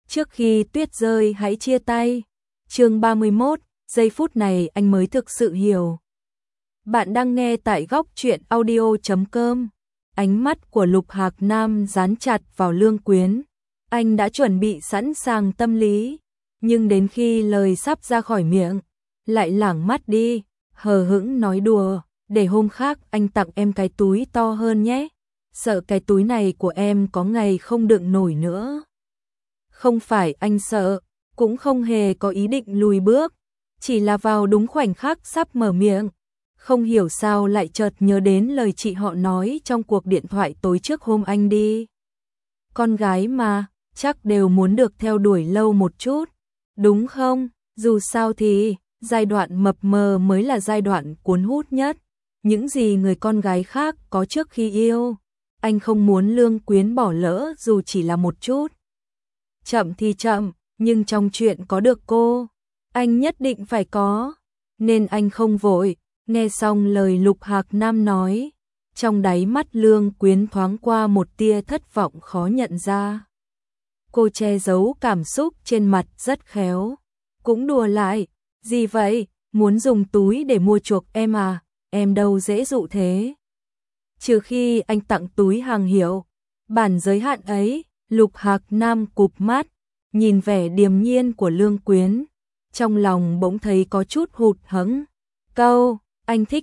trước khi tuyết rơi hãy chia tay. Chương 31, giây phút này anh mới thực sự hiểu. Bạn đang nghe tại góc truyện audio.com. Ánh mắt của Lục Hạc Nam dán chặt vào Lương Quyến. Anh đã chuẩn bị sẵn sàng tâm lý, nhưng đến khi lời sắp ra khỏi miệng, lại lảng mắt đi, hờ hững nói đùa, để hôm khác anh tặng em cái túi to hơn nhé. Sợ cái túi này của em có ngày không đựng nổi nữa. Không phải anh sợ, cũng không hề có ý định lùi bước, chỉ là vào đúng khoảnh khắc sắp mở miệng, không hiểu sao lại chợt nhớ đến lời chị họ nói trong cuộc điện thoại tối trước hôm anh đi. Con gái mà, chắc đều muốn được theo đuổi lâu một chút, đúng không? Dù sao thì, giai đoạn mập mờ mới là giai đoạn cuốn hút nhất. Những gì người con gái khác có trước khi yêu, anh không muốn Lương Quyến bỏ lỡ dù chỉ là một chút. Chậm thì chậm, nhưng trong chuyện có được cô, anh nhất định phải có, nên anh không vội. Nghe xong lời Lục Hạc Nam nói, trong đáy mắt Lương Quyến thoáng qua một tia thất vọng khó nhận ra. Cô che giấu cảm xúc trên mặt rất khéo, cũng đùa lại, gì vậy, muốn dùng túi để mua chuộc em à, em đâu dễ dụ thế. Trừ khi anh tặng túi hàng hiệu, bản giới hạn ấy. Lục Hạc Nam cụp mắt, nhìn vẻ điềm nhiên của Lương Quyến, trong lòng bỗng thấy có chút hụt hẫng. Câu, anh thích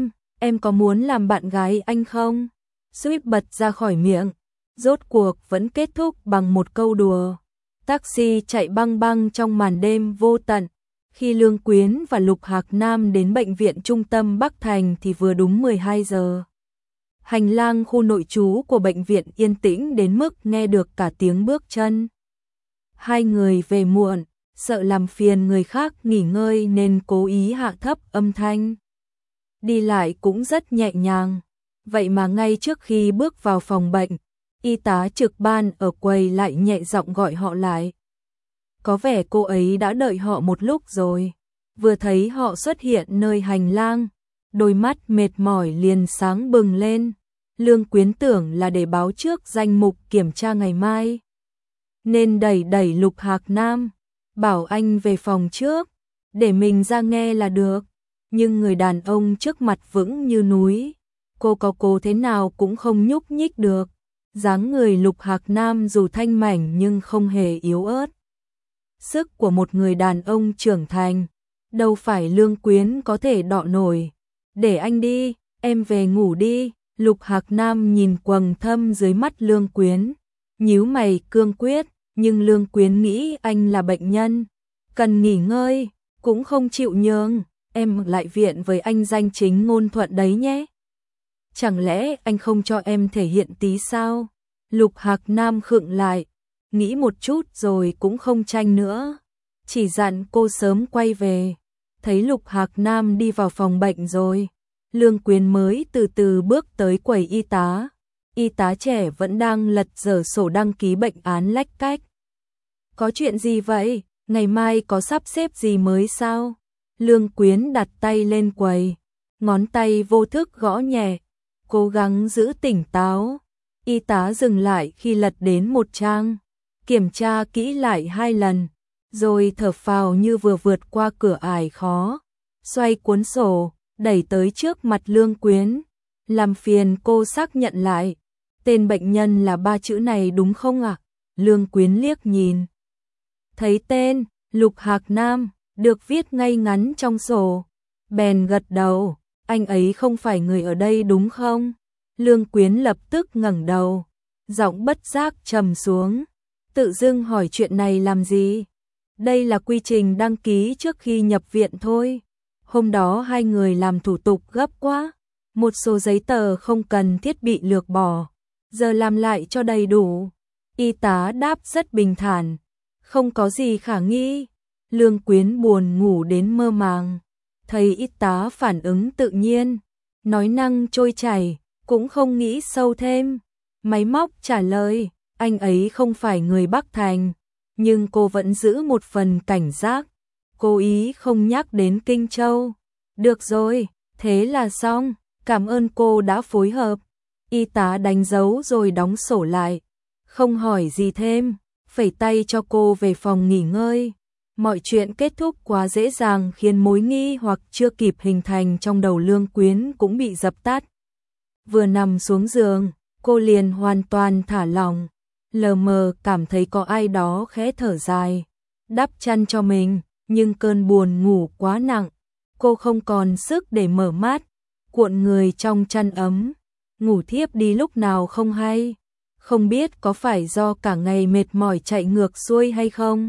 em có muốn làm bạn gái anh không? Suýt bật ra khỏi miệng, rốt cuộc vẫn kết thúc bằng một câu đùa. Taxi chạy băng băng trong màn đêm vô tận. Khi Lương Quyến và Lục Hạc Nam đến bệnh viện trung tâm Bắc Thành thì vừa đúng 12 giờ. Hành lang khu nội trú của bệnh viện yên tĩnh đến mức nghe được cả tiếng bước chân. Hai người về muộn, sợ làm phiền người khác nghỉ ngơi nên cố ý hạ thấp âm thanh. Đi lại cũng rất nhẹ nhàng, vậy mà ngay trước khi bước vào phòng bệnh, y tá trực ban ở quầy lại nhẹ giọng gọi họ lại. Có vẻ cô ấy đã đợi họ một lúc rồi, vừa thấy họ xuất hiện nơi hành lang, đôi mắt mệt mỏi liền sáng bừng lên. Lương Quyến tưởng là để báo trước danh mục kiểm tra ngày mai, nên đẩy Lục Hạc Nam, bảo anh về phòng trước, để mình ra nghe là được. Nhưng người đàn ông trước mặt vững như núi, cô có cố thế nào cũng không nhúc nhích được. Dáng người Lục Hạc Nam dù thanh mảnh nhưng không hề yếu ớt. Sức của một người đàn ông trưởng thành, đâu phải Lương Quyến có thể đọ nổi. Để anh đi, em về ngủ đi. Lục Hạc Nam nhìn quầng thâm dưới mắt Lương Quyến, nhíu mày cương quyết, nhưng Lương Quyến nghĩ anh là bệnh nhân, cần nghỉ ngơi, cũng không chịu nhường. Em lại viện với anh danh chính ngôn thuận đấy nhé. Chẳng lẽ anh không cho em thể hiện tí sao? Lục Hạc Nam khựng lại, nghĩ một chút rồi cũng không tranh nữa, chỉ dặn cô sớm quay về. Thấy Lục Hạc Nam đi vào phòng bệnh rồi, Lương Quyến mới từ từ bước tới quầy y tá. Y tá trẻ vẫn đang lật dở sổ đăng ký bệnh án lách cách. Có chuyện gì vậy? Ngày mai có sắp xếp gì mới sao? Lương Quyến đặt tay lên quầy, ngón tay vô thức gõ nhẹ, cố gắng giữ tỉnh táo. Y tá dừng lại khi lật đến một trang, kiểm tra kỹ lại 2 lần, rồi thở phào như vừa vượt qua cửa ải khó, xoay cuốn sổ, đẩy tới trước mặt Lương Quyến. Làm phiền cô xác nhận lại, tên bệnh nhân là 3 chữ này đúng không ạ? Lương Quyến liếc nhìn, thấy tên Lục Hạc Nam được viết ngay ngắn trong sổ, bèn gật đầu. Anh ấy không phải người ở đây đúng không? Lương Quyến lập tức ngẩng đầu, giọng bất giác trầm xuống, tự dưng hỏi chuyện này làm gì? Đây là quy trình đăng ký trước khi nhập viện thôi. Hôm đó hai người làm thủ tục gấp quá, một số giấy tờ không cần thiết bị lược bỏ, giờ làm lại cho đầy đủ. Y tá đáp rất bình thản, không có gì khả nghi. Lương Quyến buồn ngủ đến mơ màng, thấy y tá phản ứng tự nhiên, nói năng trôi chảy, cũng không nghĩ sâu thêm. Máy móc trả lời, anh ấy không phải người Bắc Thành, nhưng cô vẫn giữ một phần cảnh giác, cố ý không nhắc đến Kinh Châu. Được rồi, thế là xong, cảm ơn cô đã phối hợp. Y tá đánh dấu rồi đóng sổ lại, không hỏi gì thêm. phẩy tay cho cô về phòng nghỉ ngơi. Mọi chuyện kết thúc quá dễ dàng khiến mối nghi hoặc chưa kịp hình thành trong đầu Lương Quyến cũng bị dập tắt. Vừa nằm xuống giường, cô liền hoàn toàn thả lỏng, lờ mờ cảm thấy có ai đó khẽ thở dài, đắp chăn cho mình, nhưng cơn buồn ngủ quá nặng, cô không còn sức để mở mắt, cuộn người trong chăn ấm, ngủ thiếp đi lúc nào không hay, không biết có phải do cả ngày mệt mỏi chạy ngược xuôi hay không.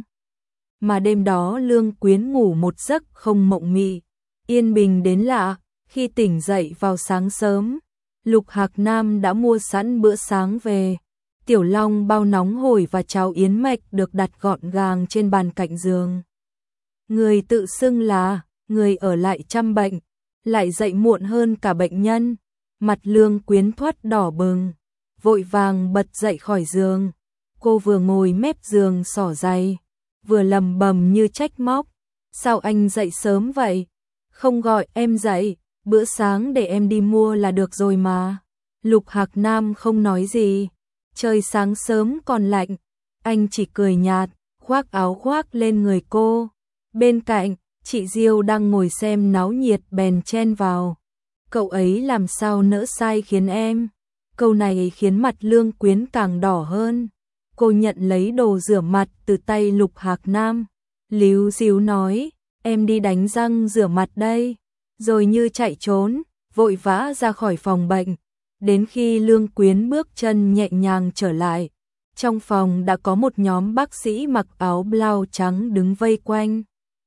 Mà đêm đó Lương Quyến ngủ một giấc không mộng mị, yên bình đến lạ, khi tỉnh dậy vào sáng sớm, Lục Hạc Nam đã mua sẵn bữa sáng về. Tiểu long bao nóng hổi và cháo yến mạch được đặt gọn gàng trên bàn cạnh giường. Người tự xưng là người ở lại chăm bệnh, lại dậy muộn hơn cả bệnh nhân. Mặt Lương Quyến thoát đỏ bừng, vội vàng bật dậy khỏi giường. Cô vừa ngồi mép giường xỏ giày, vừa lầm bầm như trách móc. Sao anh dậy sớm vậy? Không gọi em dậy, bữa sáng để em đi mua là được rồi mà. Lục Hạc Nam không nói gì. Trời sáng sớm còn lạnh, anh chỉ cười nhạt, khoác áo khoác lên người cô. Bên cạnh, chị Diêu đang ngồi xem náo nhiệt bèn chen vào. Cậu ấy làm sao nỡ sai khiến em? Câu này khiến mặt Lương Quyến càng đỏ hơn. Cô nhận lấy đồ rửa mặt từ tay Lục Hạc Nam. Líu díu nói, em đi đánh răng rửa mặt đây. Rồi như chạy trốn, vội vã ra khỏi phòng bệnh. Đến khi Lương Quyến bước chân nhẹ nhàng trở lại, trong phòng đã có một nhóm bác sĩ mặc áo blau trắng đứng vây quanh.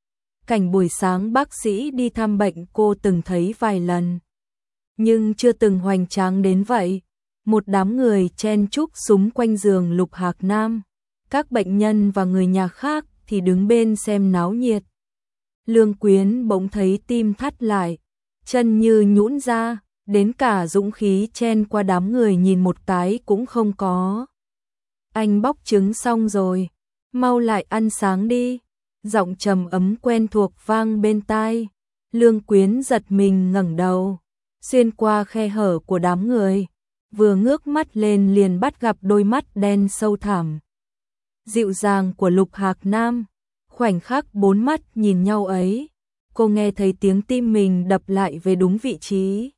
Cảnh buổi sáng bác sĩ đi thăm bệnh cô từng thấy vài lần, nhưng chưa từng hoành tráng đến vậy. Một đám người chen chúc xung quanh giường Lục Hạc Nam, các bệnh nhân và người nhà khác thì đứng bên xem náo nhiệt. Lương Quyến bỗng thấy tim thắt lại, chân như nhũn ra. Đến cả dũng khí chen qua đám người nhìn một cái cũng không có. Anh bóc trứng xong rồi, mau lại ăn sáng đi. Giọng trầm ấm quen thuộc vang bên tai. Lương Quyến giật mình ngẩng đầu, xuyên qua khe hở của đám người, vừa ngước mắt lên liền bắt gặp đôi mắt đen sâu thẳm, dịu dàng của Lục Hạc Nam. Khoảnh khắc bốn mắt nhìn nhau ấy, cô nghe thấy tiếng tim mình đập lại về đúng vị trí.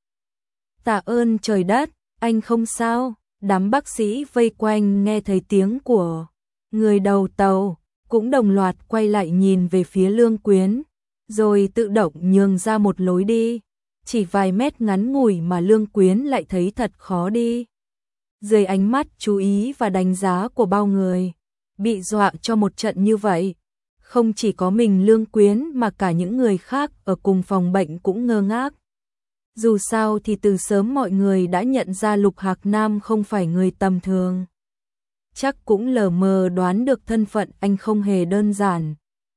Tạ ơn trời đất, anh không sao. Đám bác sĩ vây quanh nghe thấy tiếng của người đầu tàu, cũng đồng loạt quay lại nhìn về phía Lương Quyến, rồi tự động nhường ra một lối đi. Chỉ vài mét ngắn ngủi mà Lương Quyến lại thấy thật khó đi. Dưới ánh mắt chú ý và đánh giá của bao người, bị dọa cho một trận như vậy, không chỉ có mình Lương Quyến mà cả những người khác ở cùng phòng bệnh cũng ngơ ngác. Dù sao thì từ sớm mọi người đã nhận ra Lục Hạc Nam không phải người tầm thường. Chắc cũng lờ mờ đoán được thân phận anh không hề đơn giản.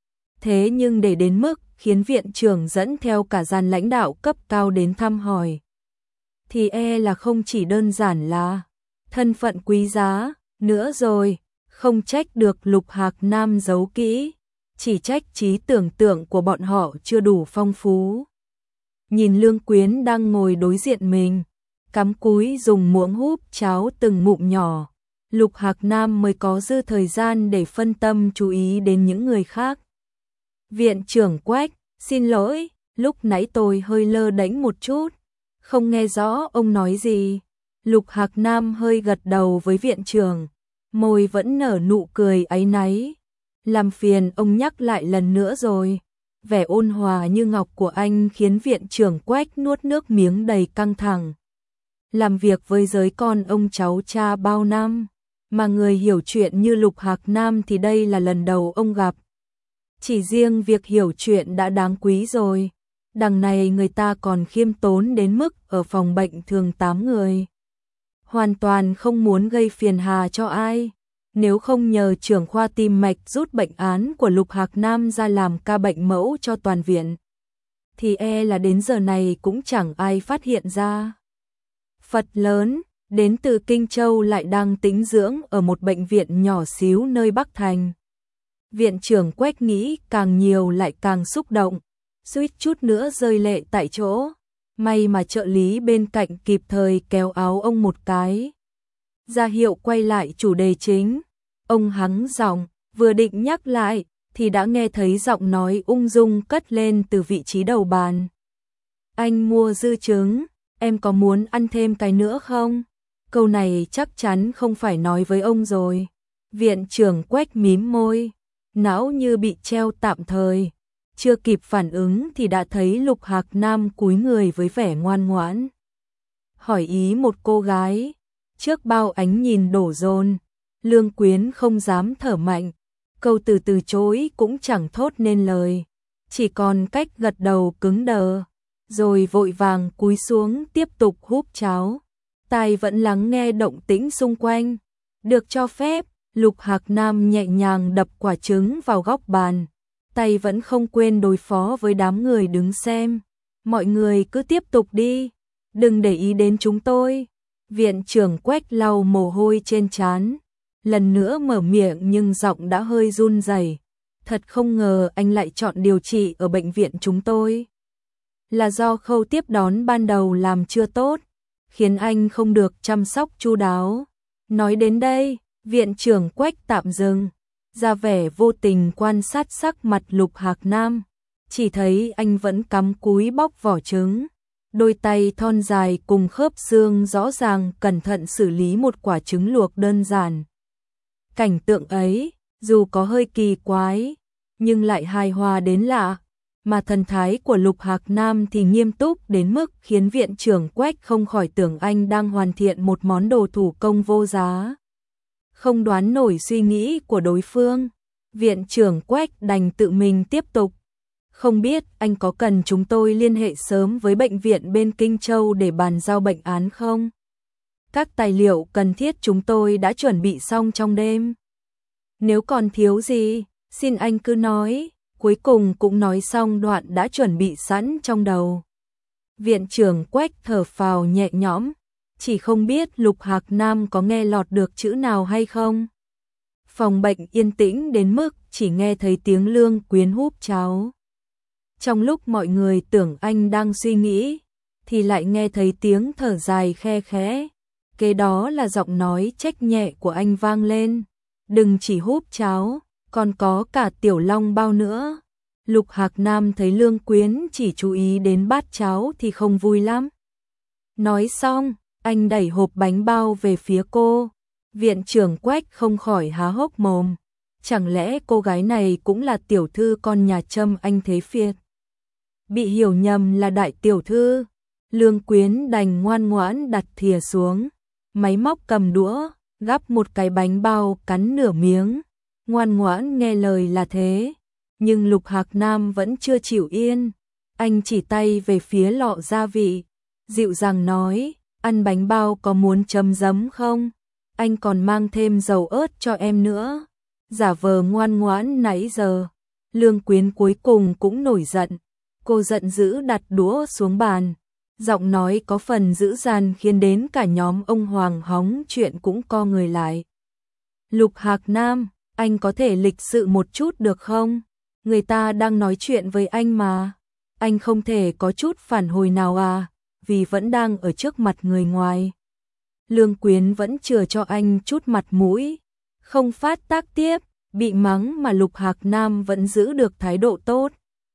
Thế nhưng để đến mức khiến viện trưởng dẫn theo cả dàn lãnh đạo cấp cao đến thăm hỏi, thì là không chỉ đơn giản là thân phận quý giá nữa rồi. Không trách được Lục Hạc Nam giấu kỹ, chỉ trách trí tưởng tượng của bọn họ chưa đủ phong phú. Nhìn Lương Quyến đang ngồi đối diện mình, cắm cúi dùng muỗng húp cháo từng ngụm nhỏ, Lục Hạc Nam mới có dư thời gian để phân tâm chú ý đến những người khác. Viện trưởng Quách, xin lỗi, lúc nãy tôi hơi lơ đễnh một chút, không nghe rõ ông nói gì. Lục Hạc Nam hơi gật đầu với viện trưởng, môi vẫn nở nụ cười áy náy. Làm phiền ông nhắc lại lần nữa rồi. Vẻ ôn hòa như ngọc của anh khiến viện trưởng Quách nuốt nước miếng đầy căng thẳng. Làm việc với giới con ông cháu cha bao năm, mà người hiểu chuyện như Lục Hạc Nam thì đây là lần đầu ông gặp. Chỉ riêng việc hiểu chuyện đã đáng quý rồi. Đằng này người ta còn khiêm tốn đến mức ở phòng bệnh thường 8 người. Hoàn toàn không muốn gây phiền hà cho ai. Nếu không nhờ trưởng khoa tim mạch rút bệnh án của Lục Hạc Nam ra làm ca bệnh mẫu cho toàn viện, thì là đến giờ này cũng chẳng ai phát hiện ra. Phật lớn, đến từ Kinh Châu lại đang tĩnh dưỡng ở một bệnh viện nhỏ xíu nơi Bắc Thành. Viện trưởng Quách nghĩ càng nhiều lại càng xúc động, suýt chút nữa rơi lệ tại chỗ. May mà trợ lý bên cạnh kịp thời kéo áo ông một cái, ra hiệu quay lại chủ đề chính. Ông hắng giọng, vừa định nhắc lại, thì đã nghe thấy giọng nói ung dung cất lên từ vị trí đầu bàn. Anh mua dư trứng, em có muốn ăn thêm cái nữa không? Câu này chắc chắn không phải nói với ông rồi. Viện trưởng Quách mím môi, não như bị treo tạm thời. Chưa kịp phản ứng thì đã thấy Lục Hạc Nam cúi người với vẻ ngoan ngoãn. Hỏi ý một cô gái, trước bao ánh nhìn đổ dồn, Lương Quyến không dám thở mạnh, câu từ chối cũng chẳng thốt nên lời, chỉ còn cách gật đầu cứng đờ, rồi vội vàng cúi xuống tiếp tục húp cháo. Tai vẫn lắng nghe động tĩnh xung quanh. Được cho phép, Lục Hạc Nam nhẹ nhàng đập quả trứng vào góc bàn, tay vẫn không quên đối phó với đám người đứng xem. Mọi người cứ tiếp tục đi, đừng để ý đến chúng tôi. Viện trưởng Quách lau mồ hôi trên trán, lần nữa mở miệng nhưng giọng đã hơi run rẩy. Thật không ngờ anh lại chọn điều trị ở bệnh viện chúng tôi. Là do khâu tiếp đón ban đầu làm chưa tốt, khiến anh không được chăm sóc chu đáo. Nói đến đây, viện trưởng Quách tạm dừng, ra vẻ vô tình quan sát sắc mặt Lục Hạc Nam, chỉ thấy anh vẫn cắm cúi bóc vỏ trứng, đôi tay thon dài cùng khớp xương rõ ràng cẩn thận xử lý một quả trứng luộc đơn giản. Cảnh tượng ấy, dù có hơi kỳ quái, nhưng lại hài hòa đến lạ, mà thần thái của Lục Hạc Nam thì nghiêm túc đến mức khiến viện trưởng Quách không khỏi tưởng anh đang hoàn thiện một món đồ thủ công vô giá. Không đoán nổi suy nghĩ của đối phương, viện trưởng Quách đành tự mình tiếp tục. Không biết anh có cần chúng tôi liên hệ sớm với bệnh viện bên Kinh Châu để bàn giao bệnh án không? Các tài liệu cần thiết chúng tôi đã chuẩn bị xong trong đêm. Nếu còn thiếu gì, xin anh cứ nói. Cuối cùng cũng nói xong đoạn đã chuẩn bị sẵn trong đầu. Viện trưởng Quách thở phào nhẹ nhõm, chỉ không biết Lục Hạc Nam có nghe lọt được chữ nào hay không. Phòng bệnh yên tĩnh đến mức chỉ nghe thấy tiếng Lương Quyến húp cháo. Trong lúc mọi người tưởng anh đang suy nghĩ, thì lại nghe thấy tiếng thở dài khe khẽ. Kế đó là giọng nói trách nhẹ của anh vang lên. Đừng chỉ húp cháo, còn có cả tiểu long bao nữa. Lục Hạc Nam thấy Lương Quyến chỉ chú ý đến bát cháo thì không vui lắm. Nói xong, anh đẩy hộp bánh bao về phía cô. Viện trưởng Quách không khỏi há hốc mồm. Chẳng lẽ cô gái này cũng là tiểu thư con nhà Trâm anh thế phiệt? Bị hiểu nhầm là đại tiểu thư. Lương Quyến đành ngoan ngoãn đặt thìa xuống. Máy móc cầm đũa, gắp một cái bánh bao cắn nửa miếng. Ngoan ngoãn nghe lời là thế. Nhưng Lục Hạc Nam vẫn chưa chịu yên. Anh chỉ tay về phía lọ gia vị, dịu dàng nói, ăn bánh bao có muốn chấm giấm không? Anh còn mang thêm dầu ớt cho em nữa. Giả vờ ngoan ngoãn nãy giờ. Lương Quyến cuối cùng cũng nổi giận. Cô giận dữ đặt đũa xuống bàn. Giọng nói có phần dữ dằn khiến đến cả nhóm ông Hoàng hóng chuyện cũng co người lại. Lục Hạc Nam, anh có thể lịch sự một chút được không? Người ta đang nói chuyện với anh mà. Anh không thể có chút phản hồi nào à, vì vẫn đang ở trước mặt người ngoài. Lương Quyến vẫn chừa cho anh chút mặt mũi. Không phát tác tiếp, bị mắng mà Lục Hạc Nam vẫn giữ được thái độ tốt.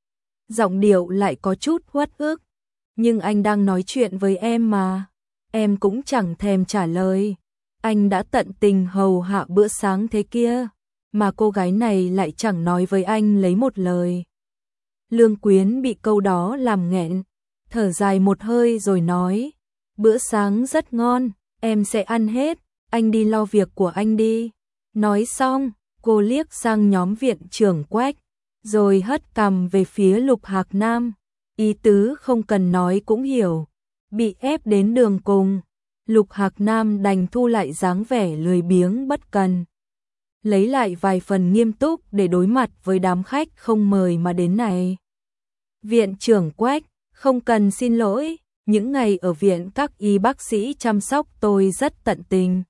Giọng điệu lại có chút uất ức. Nhưng anh đang nói chuyện với em mà. Em cũng chẳng thèm trả lời. Anh đã tận tình hầu hạ bữa sáng thế kia, mà cô gái này lại chẳng nói với anh lấy một lời. Lương Quyến bị câu đó làm nghẹn, thở dài một hơi rồi nói, bữa sáng rất ngon, em sẽ ăn hết, anh đi lo việc của anh đi. Nói xong, cô liếc sang nhóm viện trưởng Quách, rồi hất cằm về phía Lục Hạc Nam, ý tứ không cần nói cũng hiểu. Bị ép đến đường cùng, Lục Hạc Nam đành thu lại dáng vẻ lười biếng bất cần, lấy lại vài phần nghiêm túc để đối mặt với đám khách không mời mà đến này. Viện trưởng Quách, không cần xin lỗi, những ngày ở viện các y bác sĩ chăm sóc tôi rất tận tình.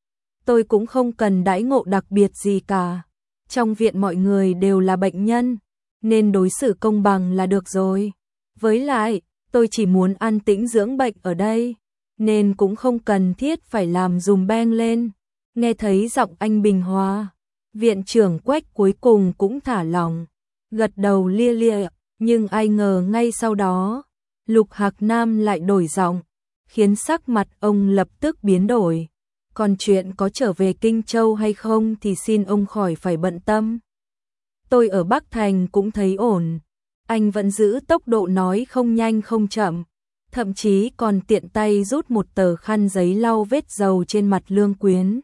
Tôi cũng không cần đãi ngộ đặc biệt gì cả. Trong viện mọi người đều là bệnh nhân, nên đối xử công bằng là được rồi. Với lại, tôi chỉ muốn an tĩnh dưỡng bệnh ở đây, nên cũng không cần thiết phải làm dùm beng lên. Nghe thấy giọng anh bình hòa, viện trưởng Quách cuối cùng cũng thả lòng, gật đầu lia lịa, nhưng ai ngờ ngay sau đó, Lục Hạc Nam lại đổi giọng, khiến sắc mặt ông lập tức biến đổi. Còn chuyện có trở về Kinh Châu hay không thì xin ông khỏi phải bận tâm. Tôi ở Bắc Thành cũng thấy ổn. Anh vẫn giữ tốc độ nói không nhanh không chậm, thậm chí còn tiện tay rút một tờ khăn giấy lau vết dầu trên mặt Lương Quyến.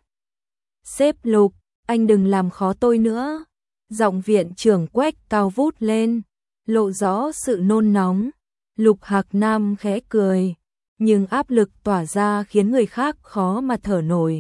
Sếp Lục, anh đừng làm khó tôi nữa. Giọng viện trưởng Quách cao vút lên, lộ rõ sự nôn nóng. Lục Hạc Nam khẽ cười, nhưng áp lực tỏa ra khiến người khác khó mà thở nổi.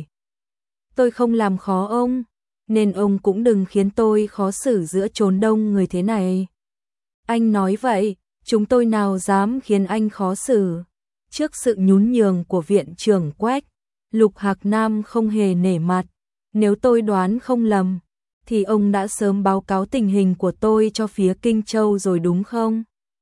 Tôi không làm khó ông, nên ông cũng đừng khiến tôi khó xử giữa chốn đông người thế này. Anh nói vậy, chúng tôi nào dám khiến anh khó xử. Trước sự nhún nhường của viện trưởng Quách, Lục Hạc Nam không hề nể mặt. Nếu tôi đoán không lầm, thì ông đã sớm báo cáo tình hình của tôi cho phía Kinh Châu rồi đúng không?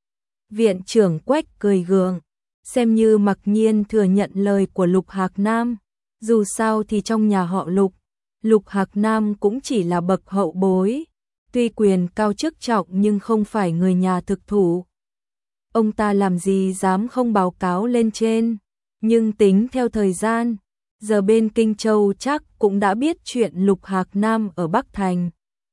Viện trưởng Quách cười gượng, xem như mặc nhiên thừa nhận lời của Lục Hạc Nam. Dù sao thì trong nhà họ Lục, Lục Hạc Nam cũng chỉ là bậc hậu bối. Tuy quyền cao chức trọng nhưng không phải người nhà thực thụ. Ông ta làm gì dám không báo cáo lên trên. Nhưng tính theo thời gian, giờ bên Kinh Châu chắc cũng đã biết chuyện Lục Hạc Nam ở Bắc Thành.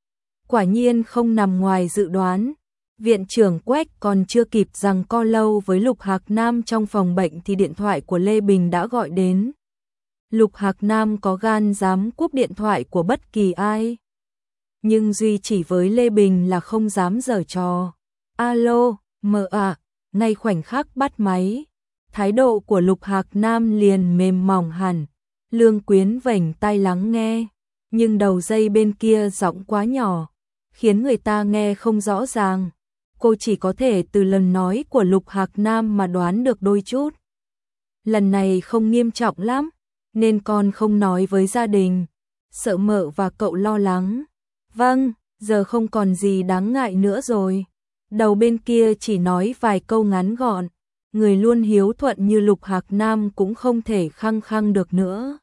Quả nhiên không nằm ngoài dự đoán. Viện trưởng Quách còn chưa kịp giằng co lâu với Lục Hạc Nam trong phòng bệnh thì điện thoại của Lê Bình đã gọi đến. Lục Hạc Nam có gan dám cúp điện thoại của bất kỳ ai. Nhưng duy chỉ với Lê Bình là không dám giở trò. Alo, mợ ạ, ngay khoảnh khắc bắt máy. Thái độ của Lục Hạc Nam liền mềm mỏng hẳn. Lương Quyến vểnh tai lắng nghe, nhưng đầu dây bên kia giọng quá nhỏ, khiến người ta nghe không rõ ràng. Cô chỉ có thể từ lần nói của Lục Hạc Nam mà đoán được đôi chút. Lần này không nghiêm trọng lắm, nên con không nói với gia đình, sợ mợ và cậu lo lắng. Vâng, giờ không còn gì đáng ngại nữa rồi. Đầu bên kia chỉ nói vài câu ngắn gọn, người luôn hiếu thuận như Lục Hạc Nam cũng không thể khăng khăng được nữa.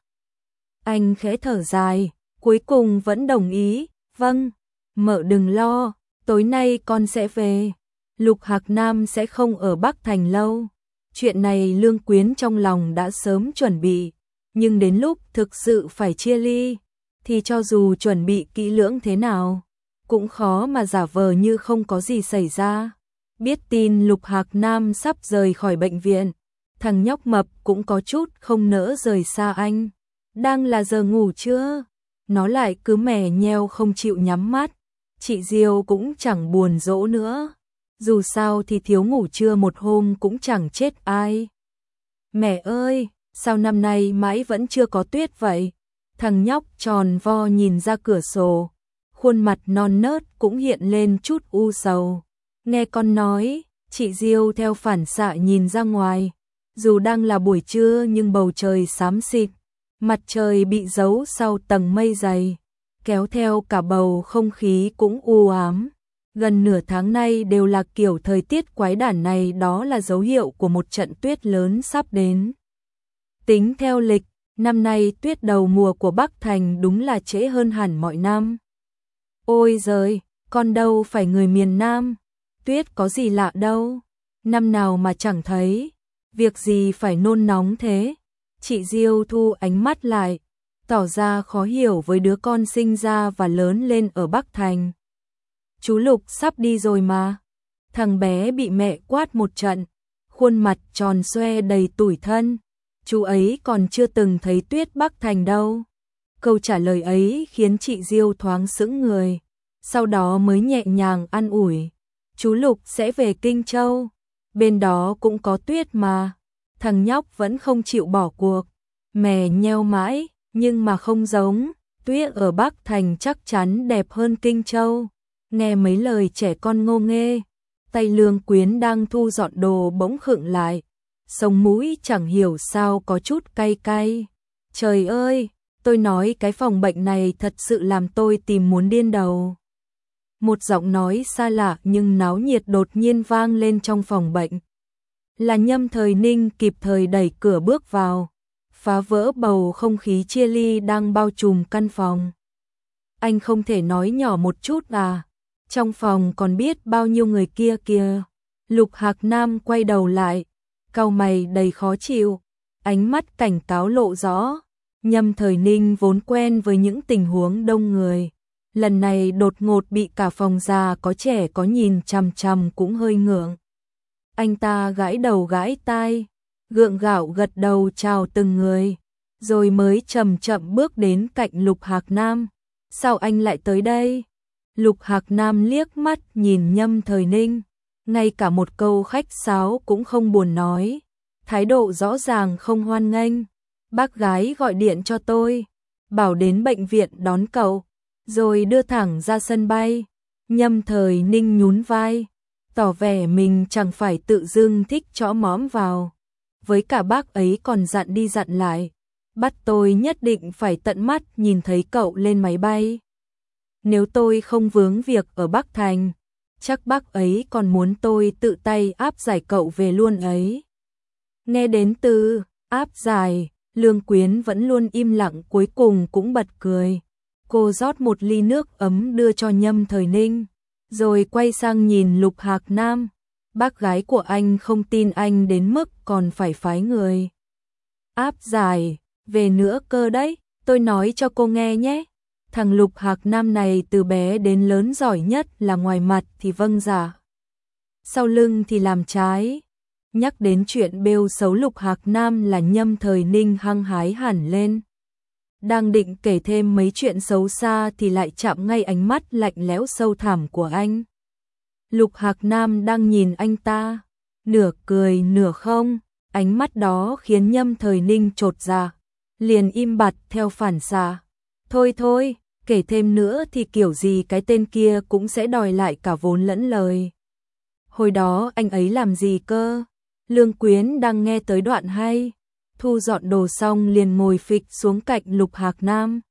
Anh khẽ thở dài, cuối cùng vẫn đồng ý. Vâng, mợ đừng lo, tối nay con sẽ về. Lục Hạc Nam sẽ không ở Bắc Thành lâu. Chuyện này Lương Quyến trong lòng đã sớm chuẩn bị, nhưng đến lúc thực sự phải chia ly, thì cho dù chuẩn bị kỹ lưỡng thế nào, cũng khó mà giả vờ như không có gì xảy ra. Biết tin Lục Hạc Nam sắp rời khỏi bệnh viện, thằng nhóc mập cũng có chút không nỡ rời xa anh. Đang là giờ ngủ trưa, nó lại cứ mè nheo không chịu nhắm mắt. Chị Diêu cũng chẳng buồn dỗ nữa. Dù sao thì thiếu ngủ trưa một hôm cũng chẳng chết ai. Mẹ ơi, sao năm nay mãi vẫn chưa có tuyết vậy? Thằng nhóc tròn vo nhìn ra cửa sổ, khuôn mặt non nớt cũng hiện lên chút u sầu. Nghe con nói, chị Diêu theo phản xạ nhìn ra ngoài. Dù đang là buổi trưa nhưng bầu trời xám xịt, mặt trời bị giấu sau tầng mây dày, kéo theo cả bầu không khí cũng u ám. Gần nửa tháng nay đều là kiểu thời tiết quái đản này, đó là dấu hiệu của một trận tuyết lớn sắp đến. Tính theo lịch, năm nay tuyết đầu mùa của Bắc Thành đúng là trễ hơn hẳn mọi năm. Ôi giời, con đâu phải người miền Nam, tuyết có gì lạ đâu, năm nào mà chẳng thấy, việc gì phải nôn nóng thế. Chị Diêu thu ánh mắt lại, tỏ ra khó hiểu với đứa con sinh ra và lớn lên ở Bắc Thành. Chú Lục sắp đi rồi mà. Thằng bé bị mẹ quát một trận, khuôn mặt tròn xoe đầy tủi thân. Chú ấy còn chưa từng thấy tuyết Bắc Thành đâu. Câu trả lời ấy khiến chị Diêu thoáng sững người, sau đó mới nhẹ nhàng an ủi. Chú Lục sẽ về Kinh Châu, bên đó cũng có tuyết mà. Thằng nhóc vẫn không chịu bỏ cuộc, mè nheo mãi, nhưng mà không giống. Tuyết ở Bắc Thành chắc chắn đẹp hơn Kinh Châu. Nghe mấy lời trẻ con ngô nghê, tay Lương Quyến đang thu dọn đồ bỗng khựng lại, sống mũi chẳng hiểu sao có chút cay cay. Trời ơi, tôi nói cái phòng bệnh này thật sự làm tôi tìm muốn điên đầu. Một giọng nói xa lạ nhưng náo nhiệt đột nhiên vang lên trong phòng bệnh. Là Nhâm Thời Ninh kịp thời đẩy cửa bước vào. phá vỡ bầu không khí chia ly đang bao trùm căn phòng. Anh không thể nói nhỏ một chút à? Trong phòng còn biết bao nhiêu người kia kìa. Lục Hạc Nam quay đầu lại, cau mày đầy khó chịu, ánh mắt cảnh cáo lộ rõ. Nhâm Thời Ninh vốn quen với những tình huống đông người, lần này đột ngột bị cả phòng già có trẻ có nhìn chằm chằm cũng hơi ngượng. Anh ta gãi đầu gãi tai, gượng gạo gật đầu chào từng người, rồi mới chậm chậm bước đến cạnh Lục Hạc Nam. Sao anh lại tới đây? Lục Hạc Nam liếc mắt nhìn Nhâm Thời Ninh, ngay cả một câu khách sáo cũng không buồn nói, thái độ rõ ràng không hoan nghênh. Bác gái gọi điện cho tôi, bảo đến bệnh viện đón cậu, rồi đưa thẳng ra sân bay. Nhâm Thời Ninh nhún vai, tỏ vẻ mình chẳng phải tự dưng thích chõ móm vào. Với cả bác ấy còn dặn đi dặn lại, bắt tôi nhất định phải tận mắt nhìn thấy cậu lên máy bay. Nếu tôi không vướng việc ở Bắc Thành, chắc bác ấy còn muốn tôi tự tay áp giải cậu về luôn ấy. Nghe đến từ áp giải, Lương Quyến vẫn luôn im lặng, cuối cùng cũng bật cười. Cô rót một ly nước ấm đưa cho Nhâm Thời Ninh, rồi quay sang nhìn Lục Hạc Nam. Bác gái của anh không tin anh đến mức còn phải phái người áp giải về nữa cơ đấy. Tôi nói cho cô nghe nhé, thằng Lục Hạc Nam này từ bé đến lớn giỏi nhất là ngoài mặt thì vâng dạ, sau lưng thì làm trái. Nhắc đến chuyện bêu xấu Lục Hạc Nam là Nhâm Thời Ninh hăng hái hẳn lên. Đang định kể thêm mấy chuyện xấu xa thì lại chạm ngay ánh mắt lạnh lẽo sâu thẳm của anh. Lục Hạc Nam đang nhìn anh ta, nửa cười nửa không, ánh mắt đó khiến Nhâm Thời Ninh chột dạ, liền im bặt theo phản xạ. Thôi thôi, kể thêm nữa thì kiểu gì cái tên kia cũng sẽ đòi lại cả vốn lẫn lời. Hồi đó anh ấy làm gì cơ? Lương Quyến đang nghe tới đoạn hay, thu dọn đồ xong liền ngồi phịch xuống cạnh Lục Hạc Nam.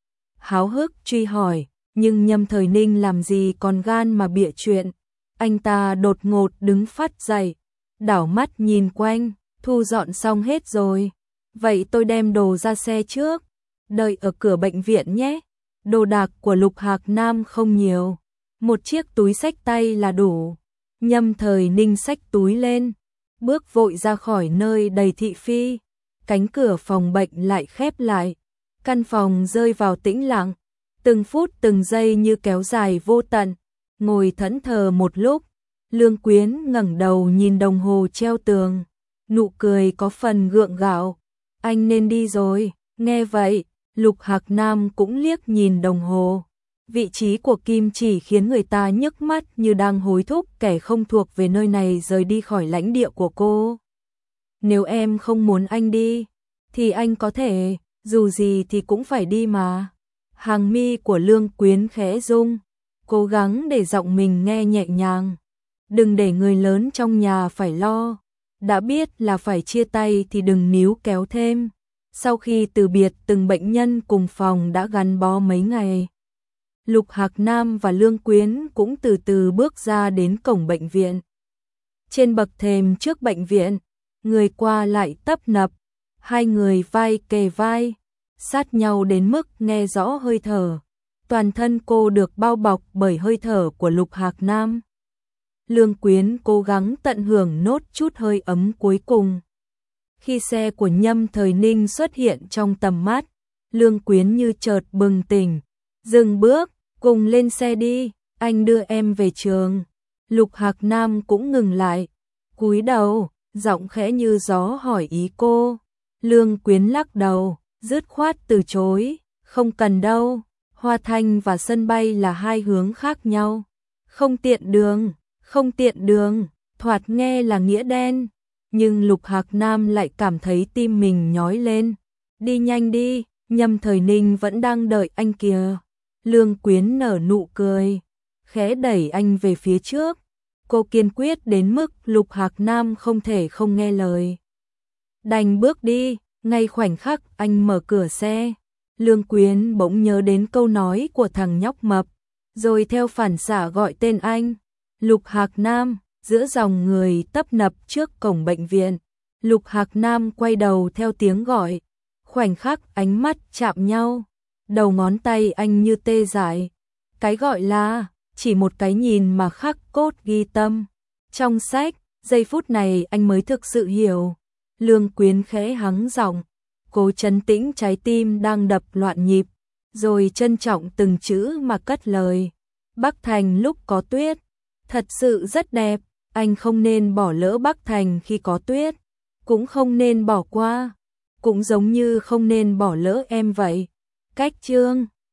Háo hức truy hỏi, nhưng Nhâm Thời Ninh làm gì còn gan mà bịa chuyện. Anh ta đột ngột đứng phát dậy, đảo mắt nhìn quanh, thu dọn xong hết rồi. Vậy tôi đem đồ ra xe trước, đợi ở cửa bệnh viện nhé. Đồ đạc của Lục Hạc Nam không nhiều, một chiếc túi xách tay là đủ. Nhâm Thời Ninh xách túi lên, bước vội ra khỏi nơi đầy thị phi. Cánh cửa phòng bệnh lại khép lại, căn phòng rơi vào tĩnh lặng, từng phút từng giây như kéo dài vô tận. Ngồi thẫn thờ một lúc, Lương Quyến ngẩng đầu nhìn đồng hồ treo tường, nụ cười có phần gượng gạo. Anh nên đi rồi. Nghe vậy, Lục Hạc Nam cũng liếc nhìn đồng hồ. Vị trí của kim chỉ khiến người ta nhức mắt, như đang hối thúc kẻ không thuộc về nơi này rời đi khỏi lãnh địa của cô. Nếu em không muốn anh đi, thì anh có thể, dù gì thì cũng phải đi mà. Hàng mi của Lương Quyến khẽ rung, cố gắng để giọng mình nghe nhẹ nhàng. Đừng để người lớn trong nhà phải lo, đã biết là phải chia tay thì đừng níu kéo thêm. Sau khi từ biệt từng bệnh nhân cùng phòng đã gắn bó mấy ngày, Lục Hạc Nam và Lương Quyến cũng từ từ bước ra đến cổng bệnh viện. Trên bậc thềm trước bệnh viện, người qua lại tấp nập, hai người vai kề vai, sát nhau đến mức nghe rõ hơi thở. Toàn thân cô được bao bọc bởi hơi thở của Lục Hạc Nam. Lương Quyến cố gắng tận hưởng nốt chút hơi ấm cuối cùng. Khi xe của Nhâm Thời Ninh xuất hiện trong tầm mắt, Lương Quyến như chợt bừng tỉnh, dừng bước, cùng lên xe đi, anh đưa em về trường. Lục Hạc Nam cũng ngừng lại, cúi đầu, giọng khẽ như gió hỏi ý cô. Lương Quyến lắc đầu, dứt khoát từ chối, không cần đâu, Hoa Thanh và sân bay là hai hướng khác nhau. Không tiện đường, không tiện đường, thoạt nghe là nghĩa đen. Nhưng Lục Hạc Nam lại cảm thấy tim mình nhói lên. Đi nhanh đi, Nhâm Thời Ninh vẫn đang đợi anh kìa. Lương Quyến nở nụ cười, khẽ đẩy anh về phía trước. Cô kiên quyết đến mức Lục Hạc Nam không thể không nghe lời. Đành bước đi. Ngay khoảnh khắc anh mở cửa xe, Lương Quyến bỗng nhớ đến câu nói của thằng nhóc mập, rồi theo phản xạ gọi tên anh. Lục Hạc Nam. Giữa dòng người tấp nập trước cổng bệnh viện, Lục Hạc Nam quay đầu theo tiếng gọi, Khoảnh khắc ánh mắt chạm nhau, đầu ngón tay anh như tê dại. Cái gọi là chỉ một cái nhìn mà khắc cốt ghi tâm. Trong sách, giây phút này anh mới thực sự hiểu. Lương Quyến khẽ hắng giọng, cố trấn tĩnh trái tim đang đập loạn nhịp, rồi trân trọng từng chữ mà cất lời. Bắc Thành lúc có tuyết, thật sự rất đẹp, anh không nên bỏ lỡ Bắc Thành khi có tuyết, cũng không nên bỏ qua, cũng giống như không nên bỏ lỡ em vậy. Cách chương